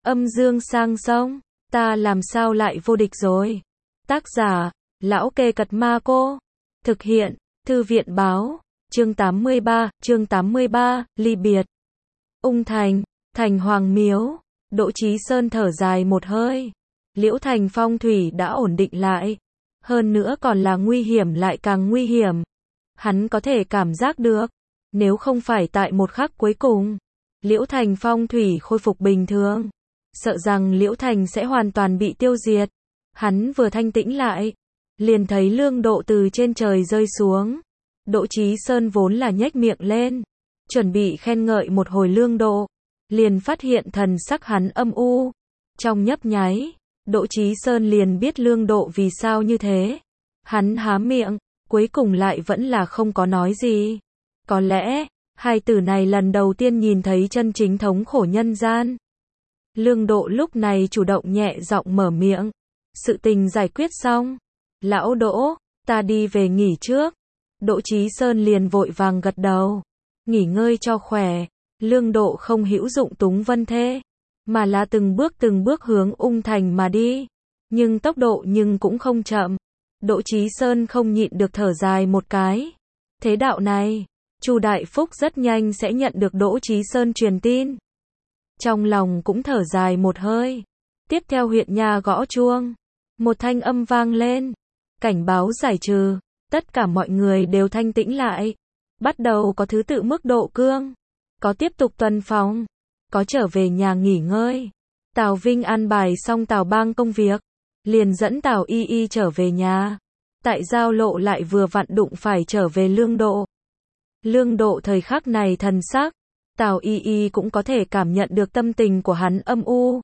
Âm dương sang sông, ta làm sao lại vô địch rồi. Tác giả, Lão Kê Cật Ma Cô. Thực hiện, Thư viện Báo. Chương 83, ly biệt. Ung Thành, thành Hoàng Miếu. Đỗ Chí Sơn thở dài một hơi. Liễu Thành phong thủy đã ổn định lại. Hơn nữa còn là nguy hiểm lại càng nguy hiểm. Hắn có thể cảm giác được. Nếu không phải tại một khắc cuối cùng, Liễu Thành phong thủy khôi phục bình thường, sợ rằng Liễu Thành sẽ hoàn toàn bị tiêu diệt. Hắn vừa thanh tĩnh lại, liền thấy Lương Độ từ trên trời rơi xuống. Đỗ Chí Sơn vốn là nhếch miệng lên, chuẩn bị khen ngợi một hồi Lương Độ, liền phát hiện thần sắc hắn âm u. Trong nhấp nháy, Đỗ Chí Sơn liền biết Lương Độ vì sao như thế. Hắn há miệng, cuối cùng lại vẫn là không có nói gì. Có lẽ, hai từ này lần đầu tiên nhìn thấy chân chính thống khổ nhân gian. Lương Độ lúc này chủ động nhẹ giọng mở miệng. Sự tình giải quyết xong. Lão Đỗ, ta đi về nghỉ trước. Đỗ Chí Sơn liền vội vàng gật đầu. Nghỉ ngơi cho khỏe. Lương Độ không hữu dụng túng Vân Thê, mà là từng bước hướng Ung Thành mà đi. Nhưng tốc độ cũng không chậm. Đỗ Chí Sơn không nhịn được thở dài một cái. Thế đạo này, Chu Đại Phúc rất nhanh sẽ nhận được Đỗ Chí Sơn truyền tin. Trong lòng cũng thở dài một hơi. Tiếp theo huyện nha gõ chuông. Một thanh âm vang lên. Cảnh báo giải trừ. Tất cả mọi người đều thanh tĩnh lại. Bắt đầu có thứ tự mức độ cương. Có tiếp tục tuần phòng. Có trở về nhà nghỉ ngơi. Tào Vinh an bài xong Tào Bang công việc. Liền dẫn Tào Y Y trở về nhà. Tại giao lộ lại vừa vặn đụng phải trở về Lương Độ. Lương Độ thời khắc này thần sắc, Tào Y Y cũng có thể cảm nhận được tâm tình của hắn âm u.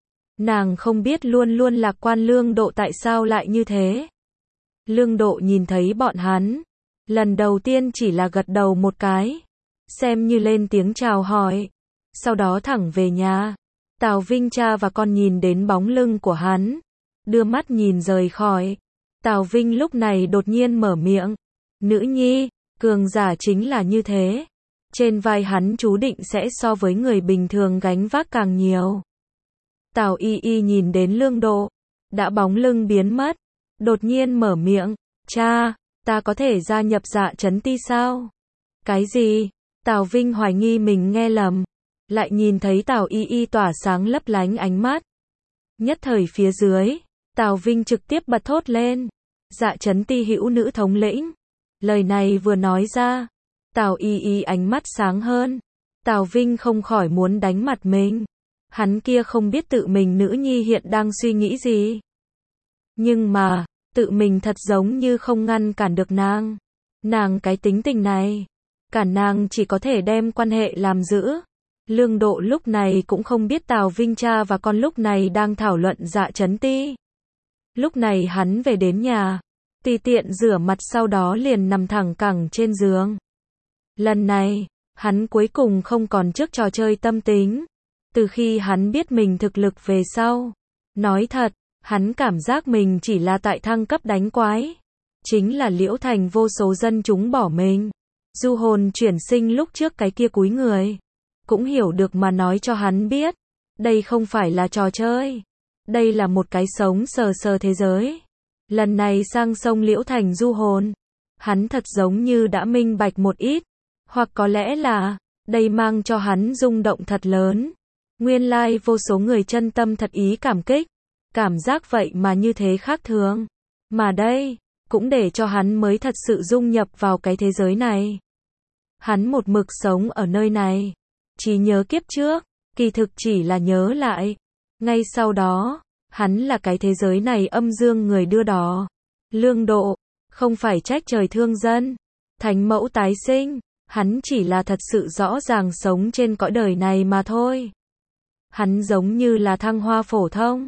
Nàng không biết luôn luôn lạc quan Lương Độ tại sao lại như thế. Lương Độ nhìn thấy bọn hắn, lần đầu tiên chỉ là gật đầu một cái, xem như lên tiếng chào hỏi, sau đó thẳng về nhà. Tào Vinh cha và con nhìn đến bóng lưng của hắn, đưa mắt nhìn rời khỏi. Tào Vinh lúc này đột nhiên mở miệng, nữ nhi, cường giả chính là như thế. Trên vai hắn chú định sẽ so với người bình thường gánh vác càng nhiều. Tào Y Y nhìn đến Lương Độ, đã bóng lưng biến mất, đột nhiên mở miệng, cha, ta có thể gia nhập Dạ Chấn Ti sao? Cái gì? Tào Vinh hoài nghi mình nghe lầm, lại nhìn thấy Tào Y Y tỏa sáng lấp lánh ánh mắt. Nhất thời phía dưới, Tào Vinh trực tiếp bật thốt lên, Dạ Chấn Ti hữu nữ thống lĩnh. Lời này vừa nói ra, Tào Y Y ánh mắt sáng hơn. Tào Vinh không khỏi muốn đánh mặt mình. Hắn kia không biết tự mình nữ nhi hiện đang suy nghĩ gì. Nhưng mà, tự mình thật giống như không ngăn cản được nàng. Nàng cái tính tình này, cản nàng chỉ có thể đem quan hệ làm giữ. Lương Độ lúc này cũng không biết Tào Vinh cha và con lúc này đang thảo luận Dạ Chấn Ti. Lúc này hắn về đến nhà, tùy tiện rửa mặt sau đó liền nằm thẳng cẳng trên giường. Lần này, hắn cuối cùng không còn trước trò chơi tâm tính. Từ khi hắn biết mình thực lực về sau, nói thật, hắn cảm giác mình chỉ là tại thăng cấp đánh quái. Chính là Liễu Thành vô số dân chúng bỏ mình. Du hồn chuyển sinh lúc trước cái kia cúi người, cũng hiểu được mà nói cho hắn biết. Đây không phải là trò chơi. Đây là một cái sống sờ sờ thế giới. Lần này sang sông Liễu Thành du hồn, hắn thật giống như đã minh bạch một ít. Hoặc có lẽ là, đây mang cho hắn rung động thật lớn. Nguyên lai vô số người chân tâm thật ý cảm kích. Cảm giác vậy mà như thế khác thường. Mà đây, cũng để cho hắn mới thật sự dung nhập vào cái thế giới này. Hắn một mực sống ở nơi này. Chỉ nhớ kiếp trước, kỳ thực chỉ là nhớ lại. Ngay sau đó, hắn là cái thế giới này âm dương người đưa đò. Lương Độ, không phải trách trời thương dân. Thánh mẫu tái sinh, hắn chỉ là thật sự rõ ràng sống trên cõi đời này mà thôi. Hắn giống như là thăng hoa phổ thông.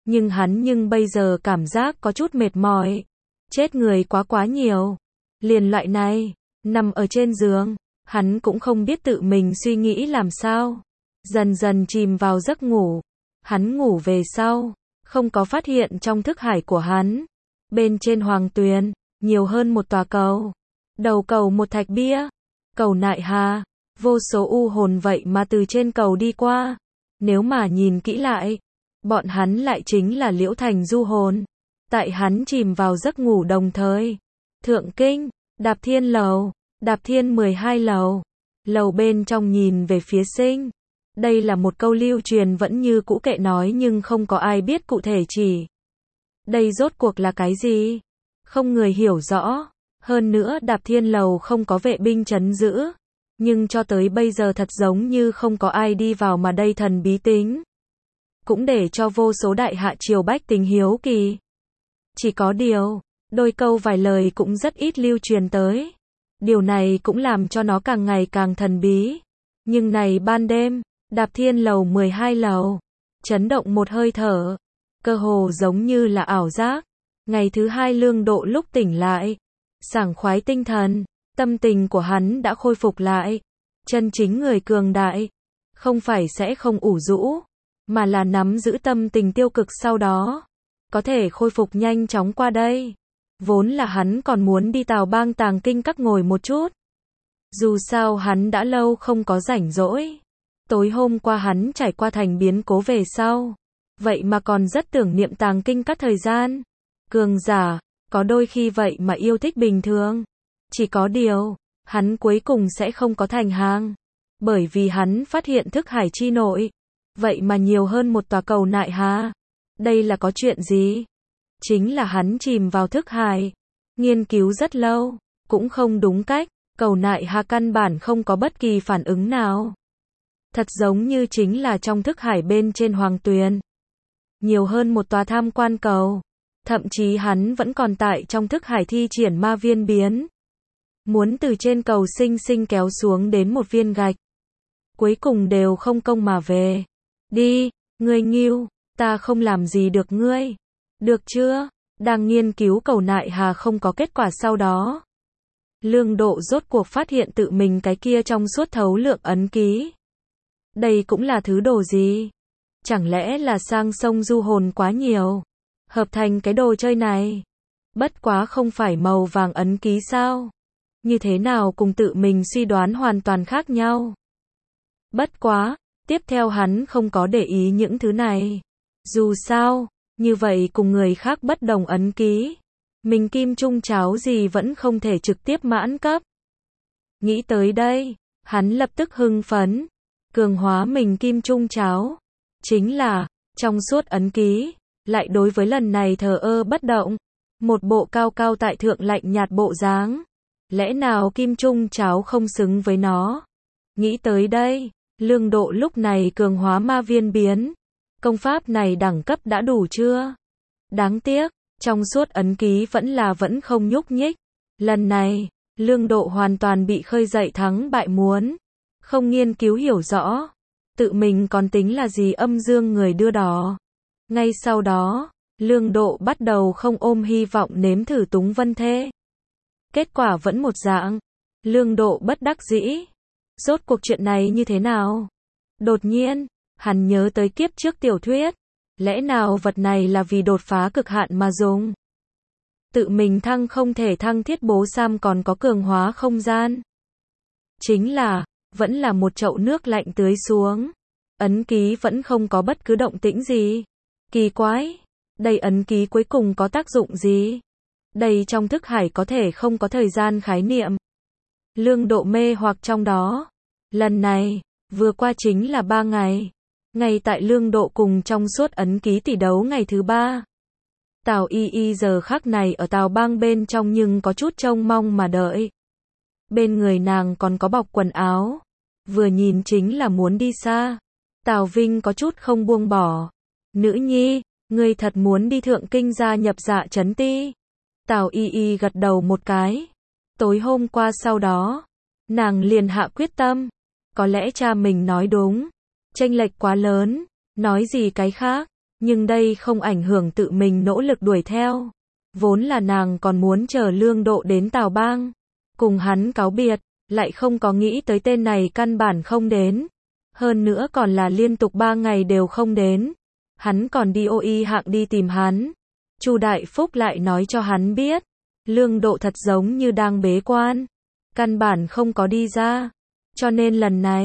Nhưng bây giờ cảm giác có chút mệt mỏi. Chết người quá nhiều. Liền loại này, nằm ở trên giường, hắn cũng không biết tự mình suy nghĩ làm sao. Dần dần chìm vào giấc ngủ. Hắn ngủ về sau, không có phát hiện trong thức hải của hắn. Bên trên hoàng tuyền, nhiều hơn một tòa cầu. Đầu cầu một thạch bia. Cầu nại hà, vô số u hồn vậy mà từ trên cầu đi qua. Nếu mà nhìn kỹ lại, bọn hắn lại chính là Liễu Thành du hồn. Tại hắn chìm vào giấc ngủ đồng thời, Thượng Kinh, Đạp Thiên lầu, Đạp Thiên 12 lầu, lầu bên trong nhìn về phía sinh. Đây là một câu lưu truyền vẫn như cũ kệ nói nhưng không có ai biết cụ thể chỉ. Đây rốt cuộc là cái gì? Không người hiểu rõ. Hơn nữa Đạp Thiên lầu không có vệ binh trấn giữ. Nhưng cho tới bây giờ thật giống như không có ai đi vào mà đây thần bí tính. Cũng để cho vô số đại hạ triều bách tính hiếu kỳ. Chỉ có điều, đôi câu vài lời cũng rất ít lưu truyền tới. Điều này cũng làm cho nó càng ngày càng thần bí. Nhưng này ban đêm, Đạp Thiên lầu 12 lầu, chấn động một hơi thở, cơ hồ giống như là ảo giác. Ngày thứ hai Lương Độ lúc tỉnh lại, sảng khoái tinh thần, tâm tình của hắn đã khôi phục lại. Chân chính người cường đại, không phải sẽ không ủ rũ, mà là nắm giữ tâm tình tiêu cực sau đó, có thể khôi phục nhanh chóng qua đây. Vốn là hắn còn muốn đi Tào Bang Tàng Kinh Các ngồi một chút. Dù sao hắn đã lâu không có rảnh rỗi. Tối hôm qua hắn trải qua thành biến cố về sau. Vậy mà còn rất tưởng niệm Tàng Kinh Các thời gian. Cường giả, có đôi khi vậy mà yêu thích bình thường. Chỉ có điều, hắn cuối cùng sẽ không có thành hàng. Bởi vì hắn phát hiện thức hải chi nội. Vậy mà nhiều hơn một tòa cầu nại hà. Đây là có chuyện gì? Chính là hắn chìm vào thức hải. Nghiên cứu rất lâu, cũng không đúng cách. Cầu nại hà căn bản không có bất kỳ phản ứng nào. Thật giống như chính là trong thức hải bên trên hoàng tuyền. Nhiều hơn một tòa tham quan cầu. Thậm chí hắn vẫn còn tại trong thức hải thi triển ma viên biến. Muốn từ trên cầu sinh sinh kéo xuống đến một viên gạch. Cuối cùng đều không công mà về. Đi, ngươi nghiêu, ta không làm gì được ngươi. Được chưa? Đang nghiên cứu cầu nại hà không có kết quả sau đó. Lương Độ rốt cuộc phát hiện tự mình cái kia trong suốt thấu lượng ấn ký. Đây cũng là thứ đồ gì? Chẳng lẽ là sang sông du hồn quá nhiều? Hợp thành cái đồ chơi này. Bất quá không phải màu vàng ấn ký sao? Như thế nào cùng tự mình suy đoán hoàn toàn khác nhau? Bất quá, tiếp theo hắn không có để ý những thứ này. Dù sao, như vậy cùng người khác bất đồng ấn ký. Mình kim trung cháo gì vẫn không thể trực tiếp mãn cấp. Nghĩ tới đây, hắn lập tức hưng phấn. Cường hóa mình kim trung cháo. Chính là, trong suốt ấn ký, lại đối với lần này thờ ơ bất động. Một bộ cao cao tại thượng lạnh nhạt bộ dáng. Lẽ nào kim trung cháo không xứng với nó? Nghĩ tới đây, Lương Độ lúc này cường hóa ma viên biến. Công pháp này đẳng cấp đã đủ chưa? Đáng tiếc, trong suốt ấn ký vẫn không nhúc nhích. Lần này, Lương Độ hoàn toàn bị khơi dậy thắng bại muốn. Không nghiên cứu hiểu rõ. Tự mình còn tính là gì âm dương người đưa đò. Ngay sau đó, Lương Độ bắt đầu không ôm hy vọng nếm thử Túng Vân Thê. Kết quả vẫn một dạng. Lương Độ bất đắc dĩ. Rốt cuộc chuyện này như thế nào? Đột nhiên, hắn nhớ tới kiếp trước tiểu thuyết. Lẽ nào vật này là vì đột phá cực hạn mà dùng? Tự mình thăng không thể thăng thiết bố sam còn có cường hóa không gian. Chính là, vẫn là một chậu nước lạnh tưới xuống. Ấn ký vẫn không có bất cứ động tĩnh gì. Kỳ quái, đây ấn ký cuối cùng có tác dụng gì? Đây trong thức hải có thể không có thời gian khái niệm. Lương Độ mê hoặc trong đó. Lần này, vừa qua chính là 3 ngày. Ngay tại Lương Độ cùng trong suốt ấn ký tỷ đấu ngày thứ 3. Tào Y Y giờ khắc này ở Tào Bang bên trong nhưng có chút trông mong mà đợi. Bên người nàng còn có bọc quần áo. Vừa nhìn chính là muốn đi xa. Tào Vinh có chút không buông bỏ. Nữ nhi, ngươi thật muốn đi Thượng Kinh gia nhập Dạ Trấn Ti? Tào Y Y gật đầu một cái. Tối hôm qua sau đó, nàng liền hạ quyết tâm. Có lẽ cha mình nói đúng. Chênh lệch quá lớn, nói gì cái khác, nhưng đây không ảnh hưởng tự mình nỗ lực đuổi theo. Vốn là nàng còn muốn chờ Lương Độ đến Tào Bang, cùng hắn cáo biệt, lại không có nghĩ tới tên này căn bản không đến. Hơn nữa còn là liên tục 3 ngày đều không đến. Hắn còn đi OI hạng đi tìm hắn. Chu Đại Phúc lại nói cho hắn biết, Lương Độ thật giống như đang bế quan, căn bản không có đi ra. Cho nên lần này,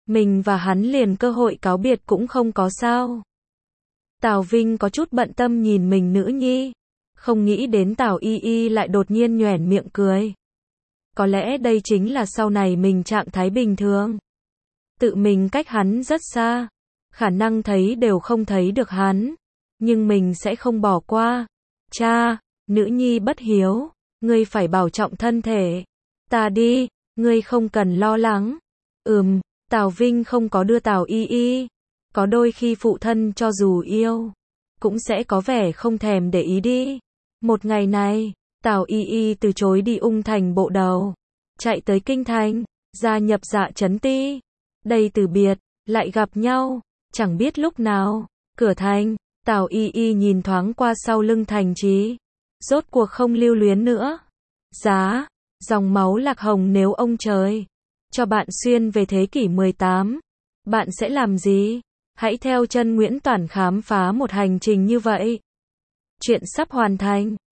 mình và hắn liền cơ hội cáo biệt cũng không có sao. Tào Vinh có chút bận tâm nhìn mình nữ nhi, không nghĩ đến Tào Y Y lại đột nhiên nhoẻn miệng cười. Có lẽ đây chính là sau này mình trạng thái bình thường. Tự mình cách hắn rất xa, khả năng thấy đều không thấy được hắn, nhưng mình sẽ không bỏ qua. Cha, nữ nhi bất hiếu, ngươi phải bảo trọng thân thể. Ta đi, ngươi không cần lo lắng. Tào Vinh không có đưa Tào Y Y. Có đôi khi phụ thân cho dù yêu, cũng sẽ có vẻ không thèm để ý đi. Một ngày này, Tào Y Y từ chối đi Ung Thành bộ đầu, chạy tới Kinh Thành, gia nhập Dạ Chấn Ti. Đây từ biệt, lại gặp nhau, chẳng biết lúc nào. Cửa thành, Tào Y Y nhìn thoáng qua sau lưng Thành Trí, rốt cuộc không lưu luyến nữa. Giá, dòng máu Lạc Hồng nếu ông trời cho bạn xuyên về thế kỷ 18, bạn sẽ làm gì? Hãy theo chân Nguyễn Toản khám phá một hành trình như vậy. Chuyện sắp hoàn thành.